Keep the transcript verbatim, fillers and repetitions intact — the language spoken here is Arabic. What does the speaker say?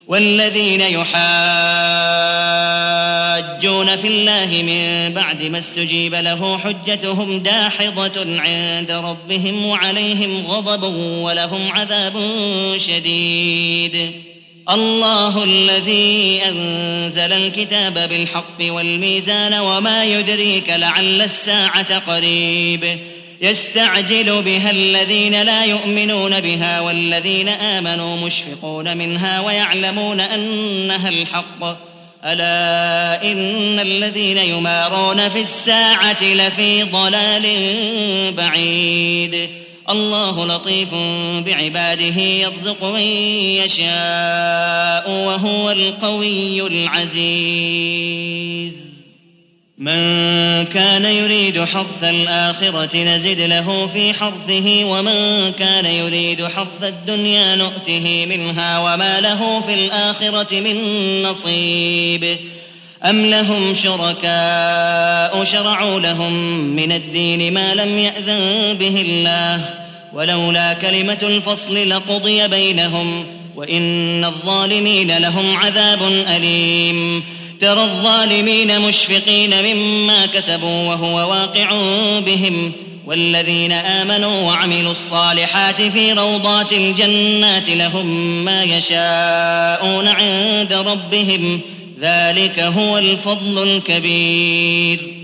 والذين يحاجون في الله من بعد ما استجيب له حجتهم داحضة عند ربهم وعليهم غضب ولهم عذاب شديد. الله الذي أنزل الكتاب بالحق والميزان وما يدريك لعل الساعة قريب يستعجل بها الذين لا يؤمنون بها والذين آمنوا مشفقون منها ويعلمون أنها الحق ألا إن الذين يمارون في الساعة لفي ضلال بعيد. الله لطيف بعباده يرزق من يشاء وهو القوي العزيز. من كان يريد حرث الآخرة نزد له في حرثه ومن كان يريد حرث الدنيا نؤته منها وما له في الآخرة من نصيب. أم لهم شركاء شرعوا لهم من الدين ما لم يأذن به الله ولولا كلمة الفصل لقضي بينهم وإن الظالمين لهم عذاب أليم. ترى الظالمين مشفقين مما كسبوا وهو واقع بهم والذين آمنوا وعملوا الصالحات في روضات الجنات لهم ما يشاءون عند ربهم ذلك هو الفضل الكبير.